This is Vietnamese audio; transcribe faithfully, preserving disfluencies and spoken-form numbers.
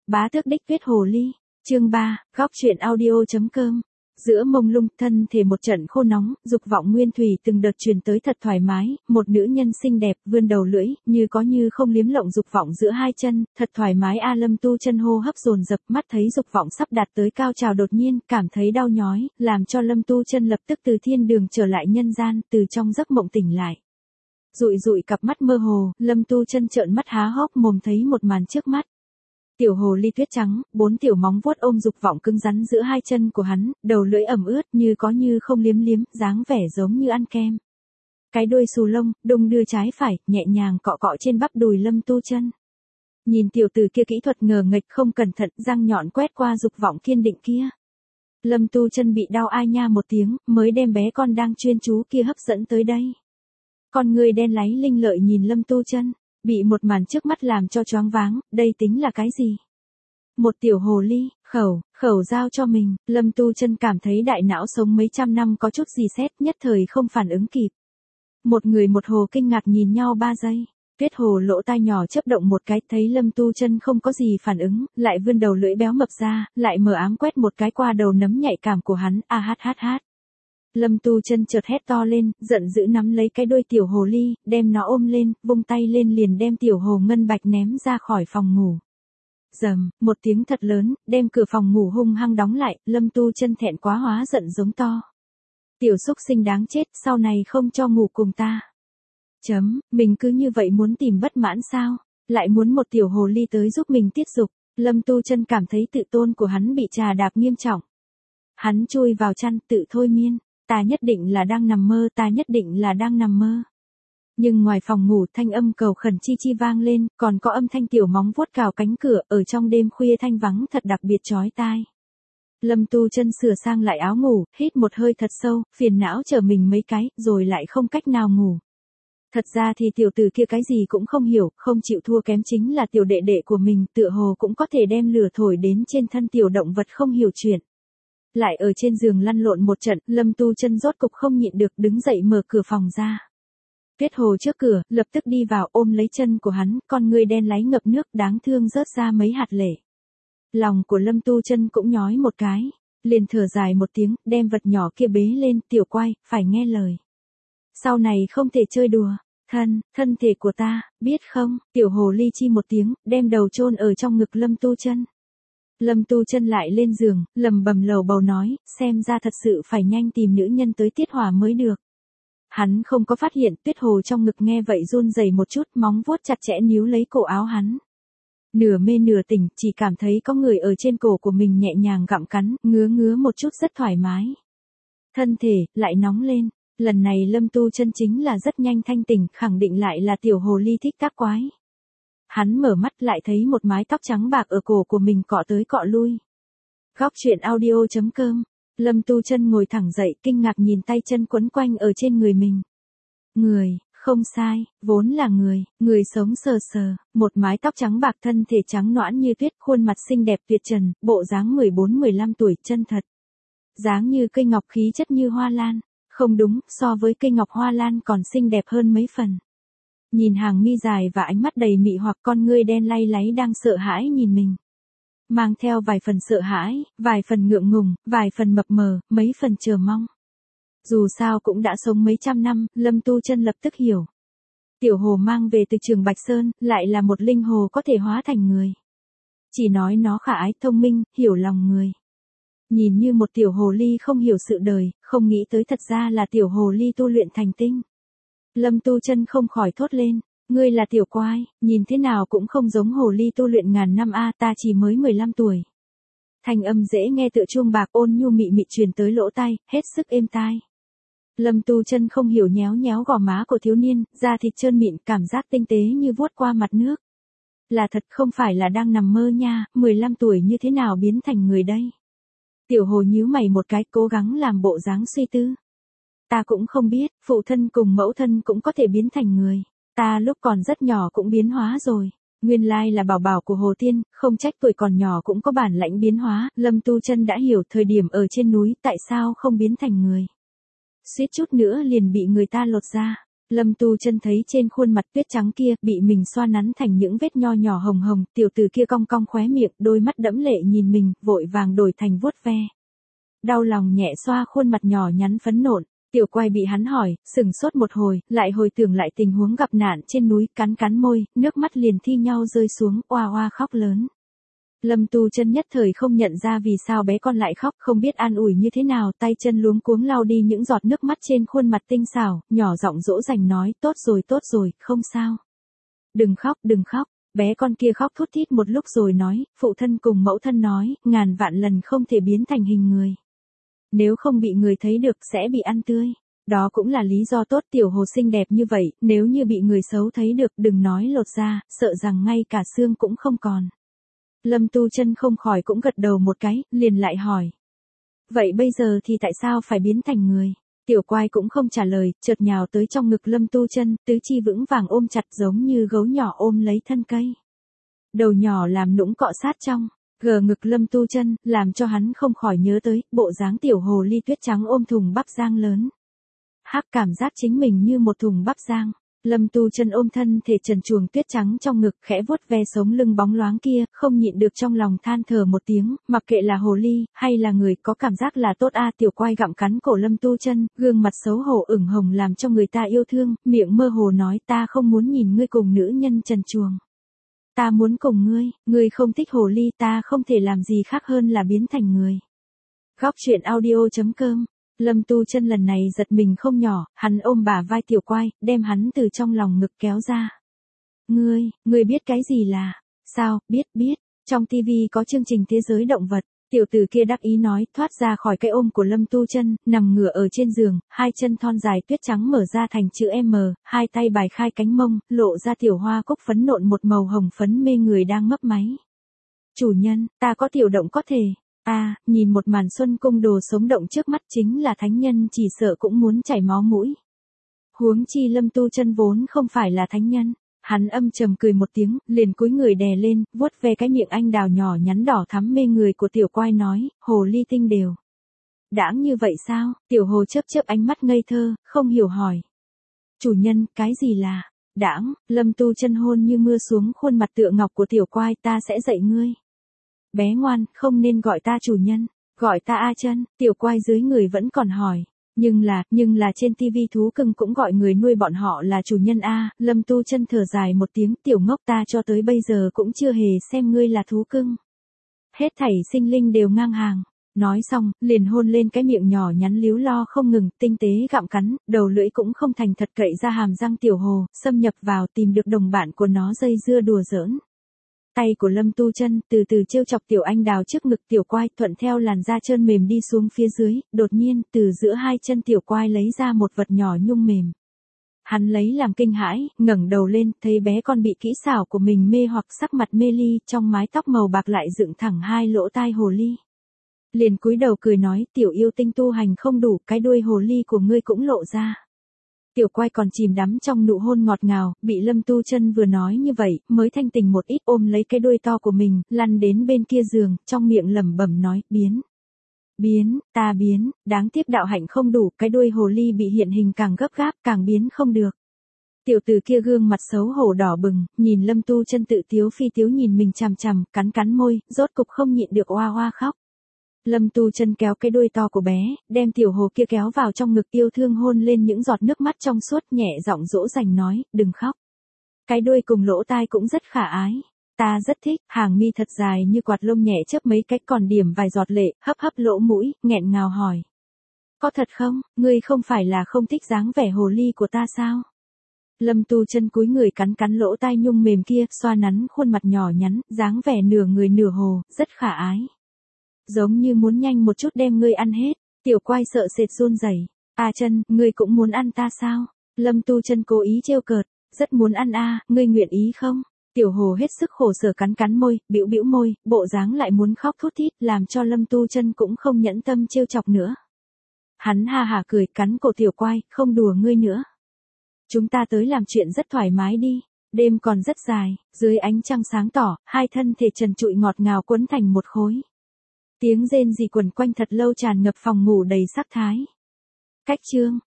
Bá tước đích tuyết hồ ly. Chương ba, góc truyện audio.com. Giữa mông lung thân thể một trận khô nóng, dục vọng nguyên thủy từng đợt truyền tới thật thoải mái, một nữ nhân xinh đẹp, vươn đầu lưỡi, như có như không liếm lộng dục vọng giữa hai chân, thật thoải mái a Lâm Tu Chân hô hấp dồn dập, mắt thấy dục vọng sắp đạt tới cao trào đột nhiên, cảm thấy đau nhói, làm cho Lâm Tu Chân lập tức từ thiên đường trở lại nhân gian, từ trong giấc mộng tỉnh lại. Dụi dụi cặp mắt mơ hồ, Lâm Tu Chân trợn mắt há hốc mồm thấy một màn trước mắt. Tiểu hồ ly tuyết trắng, bốn tiểu móng vuốt ôm dục vọng cứng rắn giữa hai chân của hắn, đầu lưỡi ẩm ướt như có như không liếm liếm, dáng vẻ giống như ăn kem. Cái đuôi xù lông, đung đưa trái phải, nhẹ nhàng cọ cọ trên bắp đùi Lâm Tu Chân. Nhìn tiểu tử kia kỹ thuật ngờ nghệch không cẩn thận, răng nhọn quét qua dục vọng kiên định kia. Lâm Tu Chân bị đau ai nha một tiếng, mới đem bé con đang chuyên chú kia hấp dẫn tới đây. Con người đen láy linh lợi nhìn Lâm Tu Chân. Bị một màn trước mắt làm cho choáng váng, đây tính là cái gì? Một tiểu hồ ly, khẩu, khẩu giao cho mình, Lâm Tu Chân cảm thấy đại não sống mấy trăm năm có chút gì xét, nhất thời không phản ứng kịp. Một người một hồ kinh ngạc nhìn nhau ba giây, tuyết hồ lỗ tai nhỏ chớp động một cái, thấy Lâm Tu Chân không có gì phản ứng, lại vươn đầu lưỡi béo mập ra, lại mờ ám quét một cái qua đầu nấm nhạy cảm của hắn, a hát hát hát. Lâm Tu Chân chợt hét to lên, giận dữ nắm lấy cái đuôi tiểu hồ ly, đem nó ôm lên, vung tay lên liền đem tiểu hồ ngân bạch ném ra khỏi phòng ngủ. Rầm, một tiếng thật lớn, đem cửa phòng ngủ hung hăng đóng lại, Lâm Tu Chân thẹn quá hóa giận giống to. Tiểu xúc sinh đáng chết, sau này không cho ngủ cùng ta. Chấm, mình cứ như vậy muốn tìm bất mãn sao? Lại muốn một tiểu hồ ly tới giúp mình tiết dục, Lâm Tu Chân cảm thấy tự tôn của hắn bị trà đạp nghiêm trọng. Hắn chui vào chăn, tự thôi miên. Ta nhất định là đang nằm mơ, ta nhất định là đang nằm mơ. Nhưng ngoài phòng ngủ thanh âm cầu khẩn chi chi vang lên, còn có âm thanh tiểu móng vuốt cào cánh cửa, ở trong đêm khuya thanh vắng thật đặc biệt chói tai. Lâm Tu Chân sửa sang lại áo ngủ, hít một hơi thật sâu, phiền não trở mình mấy cái, rồi lại không cách nào ngủ. Thật ra thì tiểu tử kia cái gì cũng không hiểu, không chịu thua kém chính là tiểu đệ đệ của mình, tựa hồ cũng có thể đem lửa thổi đến trên thân tiểu động vật không hiểu chuyện. Lại ở trên giường lăn lộn một trận, Lâm Tu Chân rốt cục không nhịn được đứng dậy mở cửa phòng ra. Tuyết hồ trước cửa, lập tức đi vào ôm lấy chân của hắn, con người đen láy ngập nước đáng thương rớt ra mấy hạt lệ. Lòng của Lâm Tu Chân cũng nhói một cái, liền thở dài một tiếng, đem vật nhỏ kia bế lên, tiểu quay, phải nghe lời. Sau này không thể chơi đùa, thân, thân thể của ta, biết không, tiểu hồ ly chi một tiếng, đem đầu chôn ở trong ngực Lâm Tu Chân. Lâm Tu Chân lại lên giường, lầm bầm lầu bầu nói, xem ra thật sự phải nhanh tìm nữ nhân tới tiết hỏa mới được. Hắn không có phát hiện tuyết hồ trong ngực nghe vậy run rẩy một chút, móng vuốt chặt chẽ níu lấy cổ áo hắn. Nửa mê nửa tỉnh, chỉ cảm thấy có người ở trên cổ của mình nhẹ nhàng gặm cắn, ngứa ngứa một chút rất thoải mái. Thân thể, lại nóng lên, lần này Lâm Tu Chân chính là rất nhanh thanh tỉnh, khẳng định lại là tiểu hồ ly thích tác quái. Hắn mở mắt lại thấy một mái tóc trắng bạc ở cổ của mình cọ tới cọ lui. Góc truyện audio.com. Lâm Tu Chân ngồi thẳng dậy, kinh ngạc nhìn tay chân quấn quanh ở trên người mình. Người, không sai, vốn là người, người sống sờ sờ, một mái tóc trắng bạc, thân thể trắng nõn như tuyết, khuôn mặt xinh đẹp tuyệt trần, bộ dáng mười bốn mười lăm tuổi, chân thật. Dáng như cây ngọc, khí chất như hoa lan, không đúng, so với cây ngọc hoa lan còn xinh đẹp hơn mấy phần. Nhìn hàng mi dài và ánh mắt đầy mị hoặc, con ngươi đen lay láy đang sợ hãi nhìn mình. Mang theo vài phần sợ hãi, vài phần ngượng ngùng, vài phần mập mờ, mấy phần chờ mong. Dù sao cũng đã sống mấy trăm năm, Lâm Tu Chân lập tức hiểu. Tiểu hồ mang về từ Trường Bạch Sơn, lại là một linh hồ có thể hóa thành người. Chỉ nói nó khả ái, thông minh, hiểu lòng người. Nhìn như một tiểu hồ ly không hiểu sự đời, không nghĩ tới thật ra là tiểu hồ ly tu luyện thành tinh. Lâm Tu Chân không khỏi thốt lên, ngươi là tiểu quái, nhìn thế nào cũng không giống hồ ly tu luyện ngàn năm a, ta chỉ mới mười lăm tuổi. Thanh âm dễ nghe tựa chuông bạc ôn nhu mị mị truyền tới lỗ tai, hết sức êm tai. Lâm Tu Chân không hiểu nhéo nhéo gò má của thiếu niên, da thịt trơn mịn, cảm giác tinh tế như vuốt qua mặt nước. Là thật, không phải là đang nằm mơ nha, mười lăm tuổi như thế nào biến thành người đây? Tiểu hồ nhíu mày một cái, cố gắng làm bộ dáng suy tư. Ta cũng không biết, phụ thân cùng mẫu thân cũng có thể biến thành người. Ta lúc còn rất nhỏ cũng biến hóa rồi. Nguyên lai là bảo bảo của Hồ Tiên, không trách tuổi còn nhỏ cũng có bản lãnh biến hóa. Lâm Tu Chân đã hiểu thời điểm ở trên núi tại sao không biến thành người. Suýt chút nữa liền bị người ta lột ra. Lâm Tu Chân thấy trên khuôn mặt tuyết trắng kia bị mình xoa nắn thành những vết nho nhỏ hồng hồng, tiểu tử kia cong cong khóe miệng, đôi mắt đẫm lệ nhìn mình, vội vàng đổi thành vuốt ve. Đau lòng nhẹ xoa khuôn mặt nhỏ nhắn phấn nộn, Tiểu Quay bị hắn hỏi, sừng sốt một hồi, lại hồi tưởng lại tình huống gặp nạn trên núi, cắn cắn môi, nước mắt liền thi nhau rơi xuống, oa oa khóc lớn. Lâm Tu Chân nhất thời không nhận ra vì sao bé con lại khóc, không biết an ủi như thế nào, tay chân luống cuống lau đi những giọt nước mắt trên khuôn mặt tinh xảo, nhỏ giọng dỗ dành nói, tốt rồi tốt rồi, không sao. Đừng khóc, đừng khóc, bé con kia khóc thút thít một lúc rồi nói, phụ thân cùng mẫu thân nói, ngàn vạn lần không thể biến thành hình người. Nếu không bị người thấy được sẽ bị ăn tươi. Đó cũng là lý do tốt, tiểu hồ xinh đẹp như vậy, nếu như bị người xấu thấy được đừng nói lột da, sợ rằng ngay cả xương cũng không còn. Lâm Tu Chân không khỏi cũng gật đầu một cái, liền lại hỏi. Vậy bây giờ thì tại sao phải biến thành người? Tiểu Quay cũng không trả lời, chợt nhào tới trong ngực Lâm Tu Chân, tứ chi vững vàng ôm chặt giống như gấu nhỏ ôm lấy thân cây. Đầu nhỏ làm nũng cọ sát trong gờ ngực Lâm Tu Chân, làm cho hắn không khỏi nhớ tới bộ dáng tiểu hồ ly tuyết trắng ôm thùng bắp rang lớn. Hắc cảm giác chính mình như một thùng bắp rang. Lâm Tu Chân ôm thân thể trần truồng tuyết trắng trong ngực, khẽ vuốt ve sống lưng bóng loáng kia, không nhịn được trong lòng than thở một tiếng, mặc kệ là hồ ly hay là người, có cảm giác là tốt a. Tiểu Quay gặm cắn cổ Lâm Tu Chân, gương mặt xấu hổ ửng hồng làm cho người ta yêu thương, miệng mơ hồ nói, ta không muốn nhìn ngươi cùng nữ nhân trần truồng. Ta muốn cùng ngươi, ngươi không thích hồ ly, ta không thể làm gì khác hơn là biến thành người. Góc truyện audio chấm com. Lâm Tu Chân lần này giật mình không nhỏ, hắn ôm bả vai Tiểu Quay, đem hắn từ trong lòng ngực kéo ra. Ngươi, ngươi biết cái gì là? Sao, biết, biết, trong tivi có chương trình thế giới động vật. Tiểu tử kia đắc ý nói, thoát ra khỏi cái ôm của Lâm Tu Chân, nằm ngửa ở trên giường, hai chân thon dài tuyết trắng mở ra thành chữ M, hai tay bài khai cánh mông, lộ ra tiểu hoa cúc phấn nộn một màu hồng phấn mê người đang mấp máy. Chủ nhân, ta có tiểu động có thể. À, nhìn một màn xuân cung đồ sống động trước mắt chính là thánh nhân chỉ sợ cũng muốn chảy máu mũi. Huống chi Lâm Tu Chân vốn không phải là thánh nhân. Hắn âm trầm cười một tiếng, liền cúi người đè lên, vuốt ve cái miệng anh đào nhỏ nhắn đỏ thắm mê người của Tiểu Quay nói, hồ ly tinh đều. Đãng như vậy sao? Tiểu hồ chớp chớp ánh mắt ngây thơ, không hiểu hỏi. Chủ nhân, cái gì là đãng? Lâm Tu Chân hôn như mưa xuống khuôn mặt tựa ngọc của Tiểu Quay, ta sẽ dạy ngươi. Bé ngoan, không nên gọi ta chủ nhân, gọi ta A Chân. Tiểu Quay dưới người vẫn còn hỏi. Nhưng là, nhưng là trên tivi thú cưng cũng gọi người nuôi bọn họ là chủ nhân a. Lâm Tu Chân thở dài một tiếng, tiểu ngốc, ta cho tới bây giờ cũng chưa hề xem ngươi là thú cưng. Hết thảy sinh linh đều ngang hàng. Nói xong, liền hôn lên cái miệng nhỏ nhắn líu lo không ngừng, tinh tế gặm cắn, đầu lưỡi cũng không thành thật cậy ra hàm răng tiểu hồ, xâm nhập vào tìm được đồng bạn của nó dây dưa đùa giỡn. Tay của Lâm Tu Chân từ từ trêu chọc tiểu anh đào trước ngực Tiểu Quay, thuận theo làn da trơn mềm đi xuống phía dưới, đột nhiên, từ giữa hai chân Tiểu Quay lấy ra một vật nhỏ nhung mềm. Hắn lấy làm kinh hãi, ngẩng đầu lên, thấy bé con bị kỹ xảo của mình mê hoặc, sắc mặt mê ly, trong mái tóc màu bạc lại dựng thẳng hai lỗ tai hồ ly. Liền cúi đầu cười nói, tiểu yêu tinh tu hành không đủ, cái đuôi hồ ly của ngươi cũng lộ ra. Tiểu Quay còn chìm đắm trong nụ hôn ngọt ngào, bị Lâm Tu Chân vừa nói như vậy, mới thanh tình một ít, ôm lấy cái đuôi to của mình, lăn đến bên kia giường, trong miệng lẩm bẩm nói, biến. Biến, ta biến, đáng tiếc đạo hạnh không đủ, cái đuôi hồ ly bị hiện hình càng gấp gáp, càng biến không được. Tiểu tử kia gương mặt xấu hổ đỏ bừng, nhìn Lâm Tu Chân tự tiếu phi tiếu nhìn mình chằm chằm, cắn cắn môi, rốt cục không nhịn được oa oa khóc. Lâm Tu Chân kéo cái đuôi to của bé, đem tiểu hồ kia kéo vào trong ngực, yêu thương hôn lên những giọt nước mắt trong suốt, nhẹ giọng dỗ dành nói, đừng khóc. Cái đuôi cùng lỗ tai cũng rất khả ái. Ta rất thích, hàng mi thật dài như quạt lông nhẹ chớp mấy cách còn điểm vài giọt lệ, hấp hấp lỗ mũi, nghẹn ngào hỏi. Có thật không, ngươi không phải là không thích dáng vẻ hồ ly của ta sao? Lâm Tu Chân cúi người cắn cắn lỗ tai nhung mềm kia, xoa nắn khuôn mặt nhỏ nhắn, dáng vẻ nửa người nửa hồ, rất khả ái. Giống như muốn nhanh một chút đem ngươi ăn hết. Tiểu Quay sợ sệt run rẩy. A Chân, ngươi cũng muốn ăn ta sao? Lâm Tu Chân cố ý trêu cợt, rất muốn ăn a, ngươi nguyện ý không? Tiểu hồ hết sức khổ sở cắn cắn môi, bĩu bĩu môi, bộ dáng lại muốn khóc thút thít, làm cho Lâm Tu Chân cũng không nhẫn tâm trêu chọc nữa. Hắn ha hả cười, cắn cổ Tiểu Quay, không đùa ngươi nữa. Chúng ta tới làm chuyện rất thoải mái đi. Đêm còn rất dài, dưới ánh trăng sáng tỏ, hai thân thể trần trụi ngọt ngào quấn thành một khối. Tiếng rên rỉ quẩn quanh thật lâu tràn ngập phòng ngủ đầy sắc thái. Cách chương